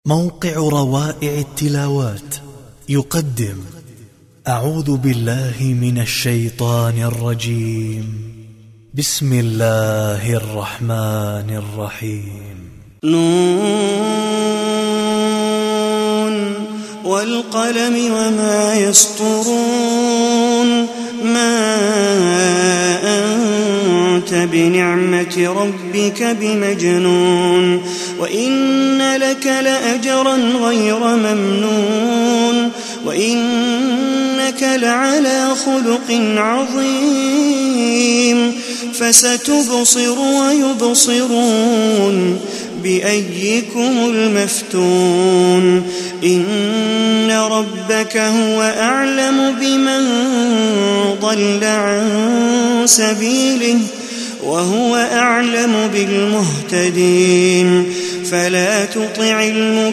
موقع روائع التلاوات يقدم أعوذ بالله من الشيطان الرجيم. بسم الله الرحمن الرحيم. نون والقلم وما يسطرون. ما أنت بنعمة ربك بمجنون وإن لك لأجرا غير ممنون وإنك لعلى خلق عظيم. فستبصر ويبصرون بأيكم المفتون. إن ربك هو أعلم بمن ضل عن سبيله وهو أعلم بالمهتدين. فلا تطع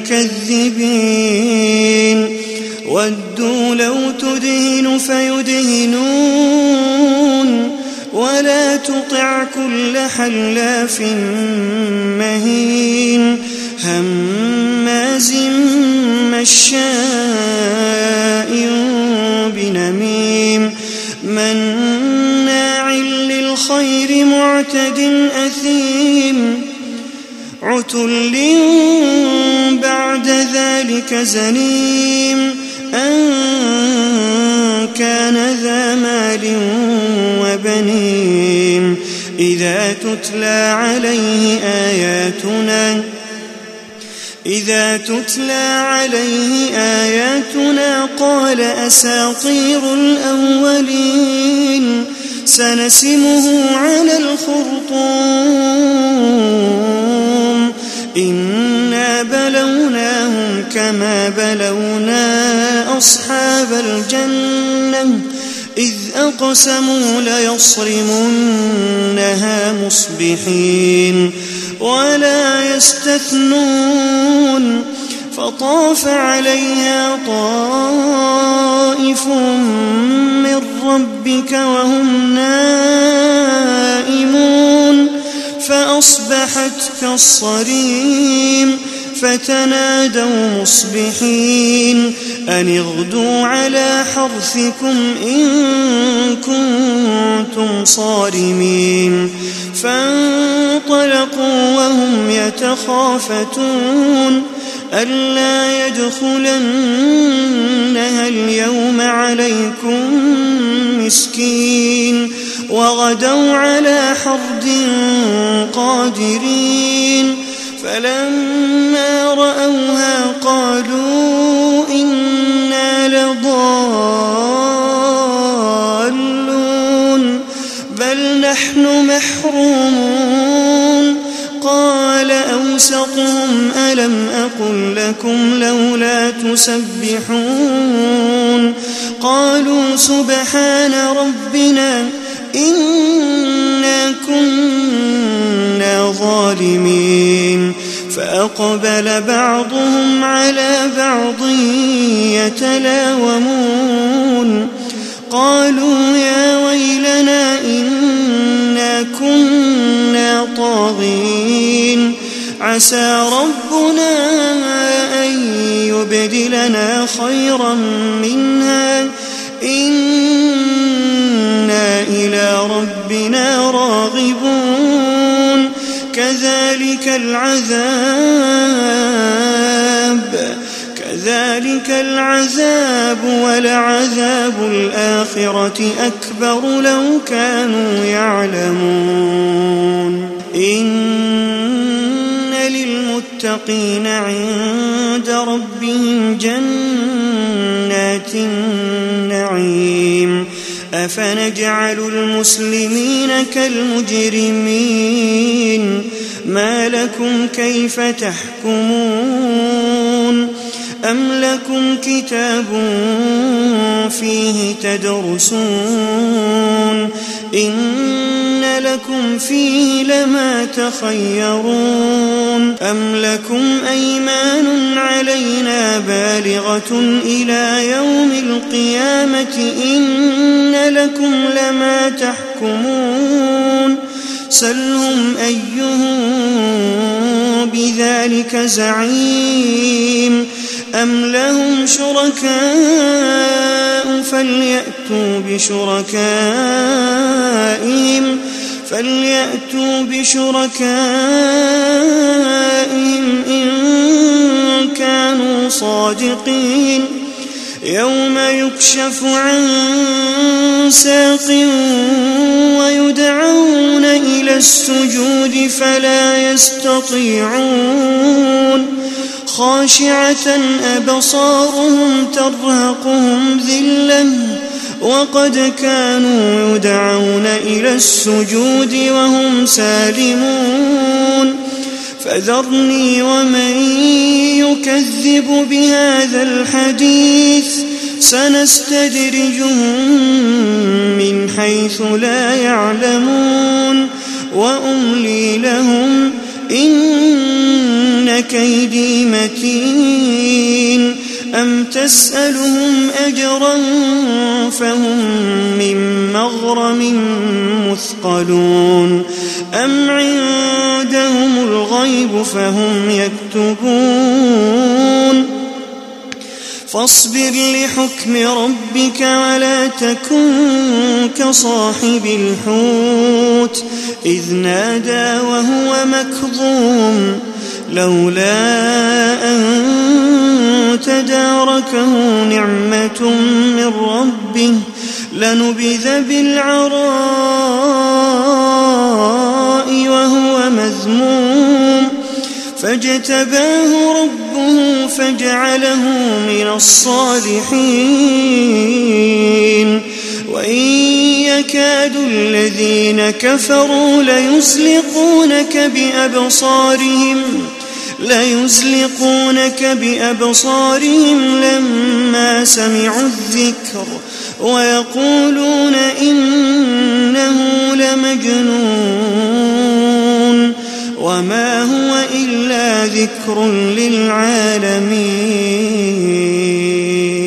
المكذبين ودوا لو تدهن فيدهنون ولا تطع كل حلاف مهين هماز مشاء بنميم مناع للخير معتد أثيم عتل بعد ذلك زنيم أن كان ذا مال وبنين. إذا تتلى عليه آياتنا قال أساطير الأولين. سنسمه على الخرطوم. إنا بلوناهم كما بلونا أصحاب الجنة إذ أقسموا ليصرمنها مصبحين ولا يستثنون. فطاف عليها طائف من ربك وهم نائمون فأصبحت كالصريم. فتنادوا مصبحين أن اغدوا على حرثكم إن كنتم صارمين. فانطلقوا وهم يتخافتون ألا يدخلنها اليوم عليكم مسكين وغدوا على حرد قادرين. فلما رأوها قالوا إنا لضالون بل نحن محرومون. قال أوسطهم ألم أقل لكم لولا تسبحون. قالوا سبحان ربنا إنا كنا ظالمين. فأقبل بعضهم على بعض يتلاومون قالوا يا ويلنا إنا كنا طاغين. عسى ربنا أن يبدلنا خيرا منها إنا إلى ربنا راغبون. كذلك العذاب ولعذاب الآخرة أكبر لو كانوا يعلمون. إن للمتقين عند ربهم جنات النعيم. أفنجعل المسلمين كالمجرمين ما لكم كيف تحكمون. أم لكم كتاب فيه تدرسون إن لكم فيه لما تخيرون. أم لكم أيمان علينا بالغة إلى يوم القيامة إن لكم لما تحكمون. سلهم أيهم بذلك زعيم أم لهم شركاء فليأتوا بشركائهم إن كانوا صادقين يوم يكشف عن ساق ويدعون إلى السجود فلا يستطيعون خاشعة أبصارهم ترهقهم ذلة وقد كانوا يدعون إلى السجود وهم سالمون فذرني ومن يكذب بهذا الحديث سنستدرجهم من حيث لا يعلمون وأملي لهم إن كيدي متين أم تسألهم أجرا فهم من مغرم مثقلون أم عندهم الغيب فهم يكتبون فاصبر لحكم ربك ولا تكن كصاحب الحوت إذ نادى وهو مكظوم لولا أن تداركه نعمة من ربه لنبذ بالعراء وهو مذموم فاجتباه ربه فجعله من الصالحين وإن يكاد الذين كفروا ليزلقونك بأبصارهم لما سمعوا الذكر ويقولون إنه لمجنون وما هو إلا ذكر للعالمين.